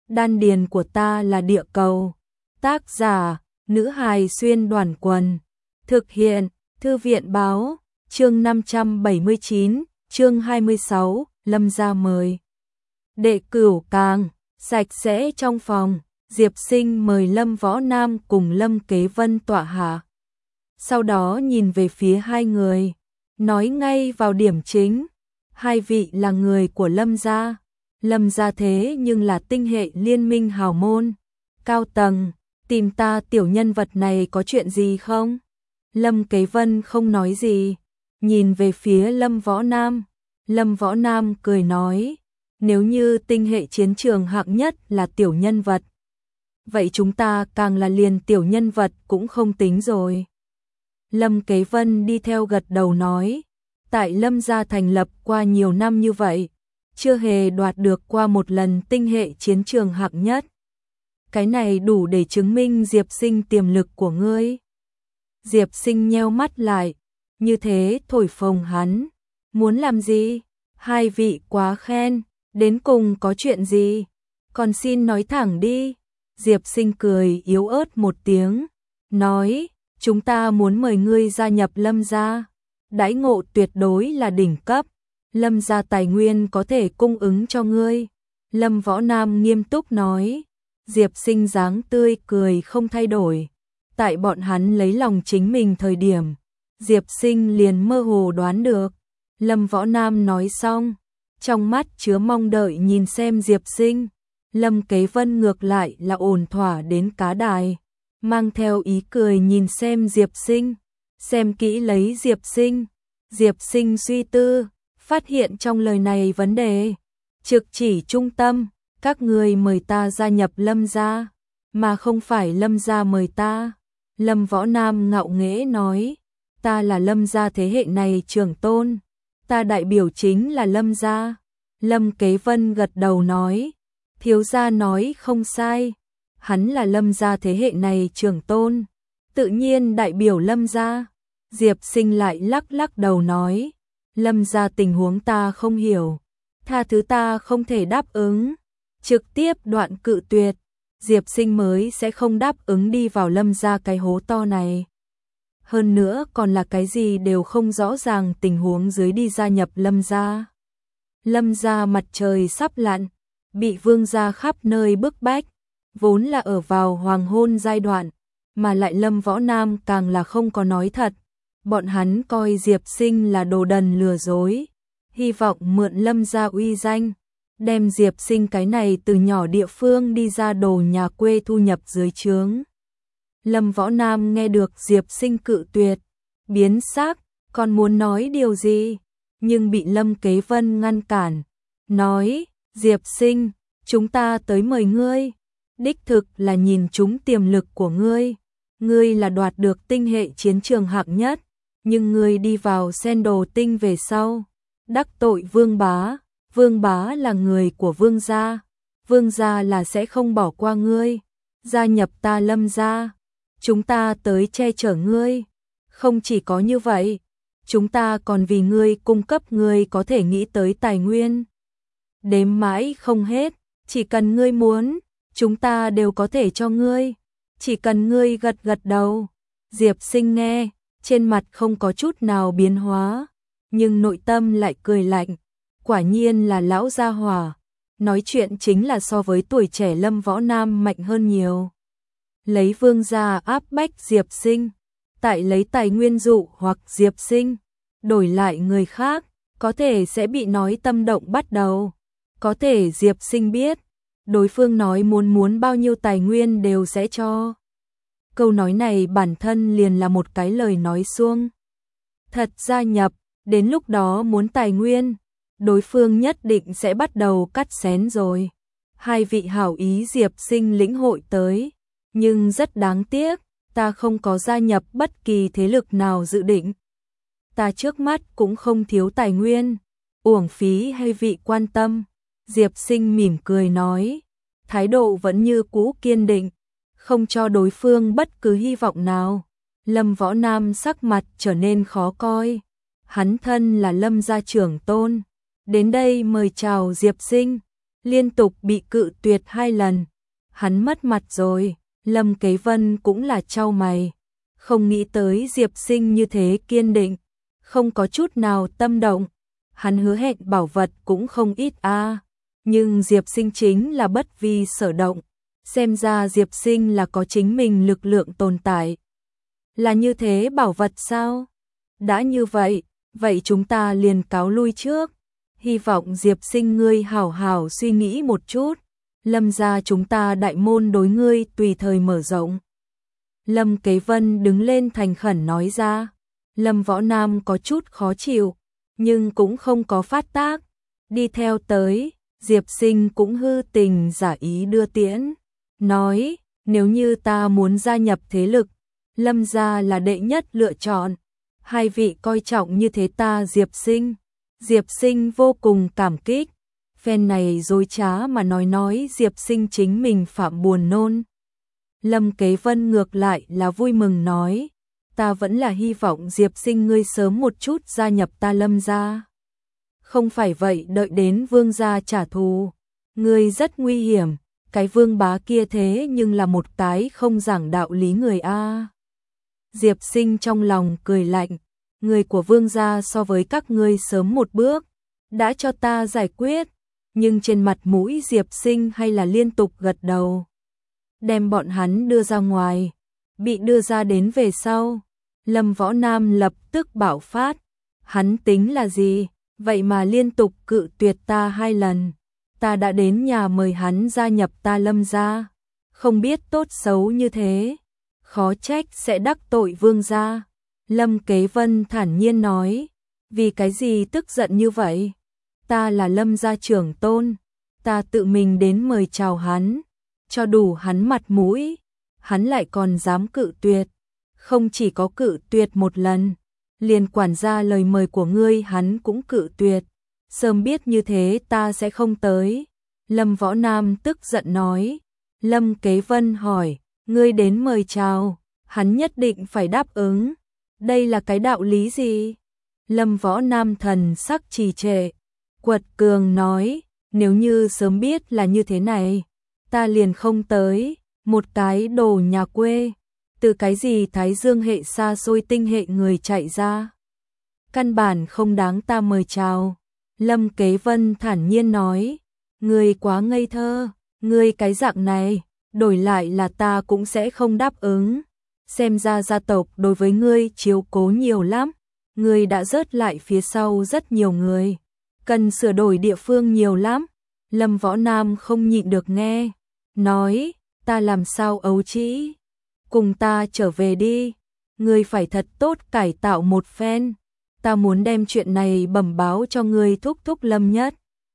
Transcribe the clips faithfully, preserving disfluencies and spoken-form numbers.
đan điền của ta là địa cầu. Tác giả, nữ hài xuyên đoàn quần. Thực hiện, thư viện báo, chương năm trăm bảy mươi chín, chương hai mươi sáu, Lâm gia mời. Đệ cửu càng, sạch sẽ trong phòng, Diệp Sinh mời Lâm Võ Nam cùng Lâm Kế Vân tọa hạ. Sau đó nhìn về phía hai người, nói ngay vào điểm chính. Hai vị là người của Lâm gia. Lâm gia thế nhưng là tinh hệ liên minh hào môn, cao tầng, tìm ta tiểu nhân vật này có chuyện gì không? Lâm Kế Vân không nói gì, nhìn về phía Lâm Võ Nam. Lâm Võ Nam cười nói, nếu như tinh hệ chiến trường hạng nhất là tiểu nhân vật, vậy chúng ta càng là liền tiểu nhân vật cũng không tính rồi. Lâm Kế Vân đi theo gật đầu nói, tại Lâm gia thành lập qua nhiều năm như vậy, chưa hề đoạt được qua một lần tinh hệ chiến trường hạng nhất. Cái này đủ để chứng minh Diệp Sinh tiềm lực của ngươi. Diệp Sinh nheo mắt lại, như thế thổi phồng hắn. Muốn làm gì? Hai vị quá khen, đến cùng có chuyện gì? Còn xin nói thẳng đi. Diệp Sinh cười yếu ớt một tiếng, nói, chúng ta muốn mời ngươi gia nhập Lâm gia. Đãi ngộ tuyệt đối là đỉnh cấp. Lâm gia tài nguyên có thể cung ứng cho ngươi. Lâm Võ Nam nghiêm túc nói. Diệp Sinh dáng tươi cười không thay đổi. Tại bọn hắn lấy lòng chính mình thời điểm, Diệp Sinh liền mơ hồ đoán được. Lâm Võ Nam nói xong, trong mắt chứa mong đợi nhìn xem Diệp Sinh. Lâm Kế Vân ngược lại là ổn thỏa đến cá đài, mang theo ý cười nhìn xem Diệp Sinh. Xem kỹ lấy Diệp Sinh. Diệp Sinh suy tư, phát hiện trong lời này vấn đề. Trực chỉ trung tâm, các người mời ta gia nhập Lâm gia, mà không phải Lâm gia mời ta. Lâm Võ Nam ngạo nghễ nói, ta là Lâm gia thế hệ này trưởng tôn, ta đại biểu chính là Lâm gia. Lâm Kế Vân gật đầu nói, thiếu gia nói không sai, hắn là Lâm gia thế hệ này trưởng tôn, tự nhiên đại biểu Lâm gia. Diệp Sinh lại lắc lắc đầu nói, Lâm gia tình huống ta không hiểu, tha thứ ta không thể đáp ứng. Trực tiếp đoạn cự tuyệt, Diệp Sinh mới sẽ không đáp ứng đi vào Lâm gia cái hố to này. Hơn nữa còn là cái gì đều không rõ ràng tình huống dưới đi gia nhập Lâm gia. Lâm gia mặt trời sắp lặn, bị vương gia khắp nơi bức bách, vốn là ở vào hoàng hôn giai đoạn, mà lại Lâm Võ Nam càng là không có nói thật. Bọn hắn coi Diệp Sinh là đồ đần lừa dối, hy vọng mượn Lâm gia uy danh, đem Diệp Sinh cái này từ nhỏ địa phương đi ra đồ nhà quê thu nhập dưới trướng. Lâm Võ Nam nghe được Diệp Sinh cự tuyệt, biến sắc, còn muốn nói điều gì, nhưng bị Lâm Kế Vân ngăn cản, nói, Diệp Sinh, chúng ta tới mời ngươi, đích thực là nhìn trúng tiềm lực của ngươi, ngươi là đoạt được tinh hệ chiến trường hạng nhất, nhưng ngươi đi vào sen đồ tinh về sau, đắc tội Vương Bá. Vương Bá là người của Vương gia, Vương gia là sẽ không bỏ qua ngươi, gia nhập ta Lâm gia, chúng ta tới che chở ngươi. Không chỉ có như vậy, chúng ta còn vì ngươi cung cấp ngươi có thể nghĩ tới tài nguyên. Đếm mãi không hết, chỉ cần ngươi muốn, chúng ta đều có thể cho ngươi, chỉ cần ngươi gật gật đầu. Diệp Sinh nghe, trên mặt không có chút nào biến hóa, nhưng nội tâm lại cười lạnh. Quả nhiên là lão gia hỏa, nói chuyện chính là so với tuổi trẻ Lâm Võ Nam mạnh hơn nhiều. Lấy Vương gia áp bách Diệp Sinh, tại lấy tài nguyên dụ hoặc Diệp Sinh, đổi lại người khác, có thể sẽ bị nói tâm động bắt đầu. Có thể Diệp Sinh biết, đối phương nói muốn muốn bao nhiêu tài nguyên đều sẽ cho. Câu nói này bản thân liền là một cái lời nói suông. Thật gia nhập, đến lúc đó muốn tài nguyên, đối phương nhất định sẽ bắt đầu cắt xén rồi. Hai vị hảo ý Diệp Sinh lĩnh hội tới, nhưng rất đáng tiếc, ta không có gia nhập bất kỳ thế lực nào dự định. Ta trước mắt cũng không thiếu tài nguyên, uổng phí hai vị quan tâm. Diệp Sinh mỉm cười nói, thái độ vẫn như cũ kiên định, không cho đối phương bất cứ hy vọng nào. Lâm Võ Nam sắc mặt trở nên khó coi, hắn thân là Lâm gia trưởng tôn, đến đây mời chào Diệp Sinh, liên tục bị cự tuyệt hai lần. Hắn mất mặt rồi. Lâm Kế Vân cũng là chau mày, không nghĩ tới Diệp Sinh như thế kiên định, không có chút nào tâm động. Hắn hứa hẹn bảo vật cũng không ít a, à. Nhưng Diệp Sinh chính là bất vi sở động, xem ra Diệp Sinh là có chính mình lực lượng tồn tại. Là như thế bảo vật sao? Đã như vậy, vậy chúng ta liền cáo lui trước. Hy vọng Diệp Sinh ngươi hảo hảo suy nghĩ một chút. Lâm gia chúng ta đại môn đối ngươi tùy thời mở rộng. Lâm Kế Vân đứng lên thành khẩn nói ra. Lâm Võ Nam có chút khó chịu, nhưng cũng không có phát tác. Đi theo tới, Diệp Sinh cũng hư tình giả ý đưa tiễn. Nói, nếu như ta muốn gia nhập thế lực, Lâm gia là đệ nhất lựa chọn. Hai vị coi trọng như thế ta Diệp Sinh. Diệp Sinh vô cùng cảm kích. Phen này dối trá mà nói nói Diệp Sinh chính mình phạm buồn nôn. Lâm Kế Vân ngược lại là vui mừng nói, ta vẫn là hy vọng Diệp Sinh ngươi sớm một chút gia nhập ta Lâm gia. Không phải vậy đợi đến vương gia trả thù, ngươi rất nguy hiểm, cái vương bá kia thế nhưng là một cái không giảng đạo lý người a. Diệp Sinh trong lòng cười lạnh, người của vương gia so với các ngươi sớm một bước, đã cho ta giải quyết. Nhưng trên mặt mũi Diệp Sinh hay là liên tục gật đầu. Đem bọn hắn đưa ra ngoài. Bị đưa ra đến về sau. Lâm Võ Nam lập tức bạo phát. Hắn tính là gì? Vậy mà liên tục cự tuyệt ta hai lần. Ta đã đến nhà mời hắn gia nhập ta Lâm gia. Không biết tốt xấu như thế. Khó trách sẽ đắc tội vương gia. Lâm Kế Vân thản nhiên nói. Vì cái gì tức giận như vậy? Ta là Lâm gia trưởng tôn, ta tự mình đến mời chào hắn, cho đủ hắn mặt mũi, hắn lại còn dám cự tuyệt, không chỉ có cự tuyệt một lần, liền quản gia lời mời của ngươi hắn cũng cự tuyệt, sớm biết như thế ta sẽ không tới. Lâm Võ Nam tức giận nói. Lâm Kế Vân hỏi, ngươi đến mời chào, hắn nhất định phải đáp ứng, đây là cái đạo lý gì? Lâm Võ Nam thần sắc trì trệ. Quật cường nói, nếu như sớm biết là như thế này, ta liền không tới, một cái đồ nhà quê, từ cái gì Thái Dương hệ xa xôi tinh hệ người chạy ra. Căn bản không đáng ta mời chào. Lâm Kế Vân thản nhiên nói, ngươi quá ngây thơ, ngươi cái dạng này, đổi lại là ta cũng sẽ không đáp ứng. Xem ra gia tộc đối với ngươi chiếu cố nhiều lắm, ngươi đã rớt lại phía sau rất nhiều người. Cần sửa đổi địa phương nhiều lắm. Lâm Võ Nam không nhịn được nghe. Nói, ta làm sao ấu trĩ? Cùng ta trở về đi. Ngươi phải thật tốt cải tạo một phen. Ta muốn đem chuyện này bẩm báo cho ngươi thúc thúc Lâm Nhất.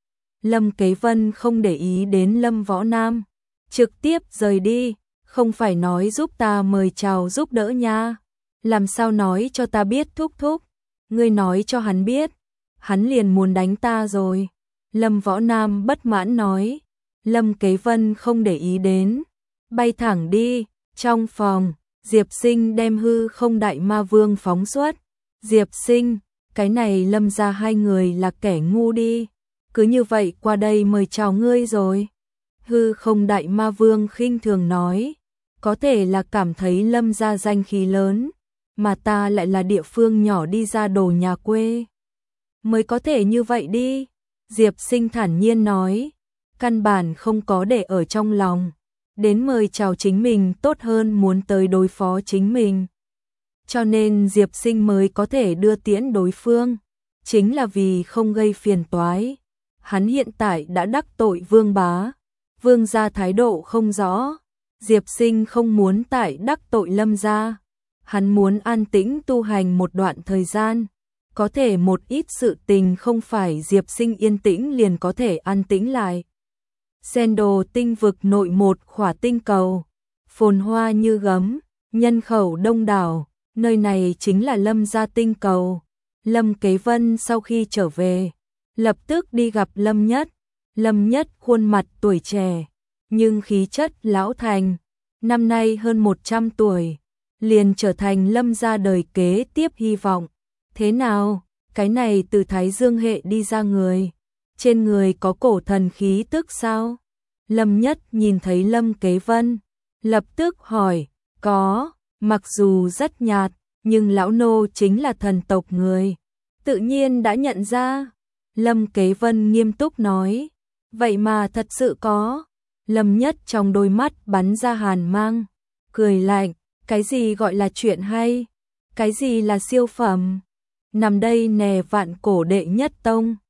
Lâm Kế Vân không để ý đến Lâm Võ Nam. Trực tiếp rời đi. Không phải nói giúp ta mời chào giúp đỡ nha. Làm sao nói cho ta biết thúc thúc? Ngươi nói cho hắn biết. Hắn liền muốn đánh ta rồi. Lâm Võ Nam bất mãn nói. Lâm Kế Vân không để ý đến. Bay thẳng đi. Trong phòng, Diệp Sinh đem hư không đại ma vương phóng xuất. Diệp Sinh, cái này Lâm ra hai người là kẻ ngu đi. Cứ như vậy qua đây mời chào ngươi rồi. Hư không đại ma vương khinh thường nói. Có thể là cảm thấy Lâm ra danh khí lớn. Mà ta lại là địa phương nhỏ đi ra đồ nhà quê. Mới có thể như vậy đi. Diệp Sinh thản nhiên nói. Căn bản không có để ở trong lòng. Đến mời chào chính mình tốt hơn muốn tới đối phó chính mình. Cho nên Diệp Sinh mới có thể đưa tiễn đối phương. Chính là vì không gây phiền toái. Hắn hiện tại đã đắc tội vương bá. Vương gia thái độ không rõ. Diệp Sinh không muốn tại đắc tội Lâm gia. Hắn muốn an tĩnh tu hành một đoạn thời gian. Có thể một ít sự tình không phải Diệp Sinh yên tĩnh liền có thể an tĩnh lại. Sen đồ tinh vực nội một khỏa tinh cầu. Phồn hoa như gấm, nhân khẩu đông đảo. Nơi này chính là Lâm gia tinh cầu. Lâm Kế Vân sau khi trở về, lập tức đi gặp Lâm Nhất. Lâm Nhất khuôn mặt tuổi trẻ, nhưng khí chất lão thành. Năm nay hơn một trăm tuổi, liền trở thành Lâm gia đời kế tiếp hy vọng. Thế nào, cái này từ Thái Dương hệ đi ra người, trên người có cổ thần khí tức sao? Lâm Nhất nhìn thấy Lâm Kế Vân, lập tức hỏi, có, mặc dù rất nhạt, nhưng lão nô chính là thần tộc người, tự nhiên đã nhận ra. Lâm Kế Vân nghiêm túc nói, vậy mà thật sự có. Lâm Nhất trong đôi mắt bắn ra hàn mang, cười lạnh, cái gì gọi là chuyện hay, cái gì là siêu phẩm, nằm đây nè vạn cổ đệ nhất tông.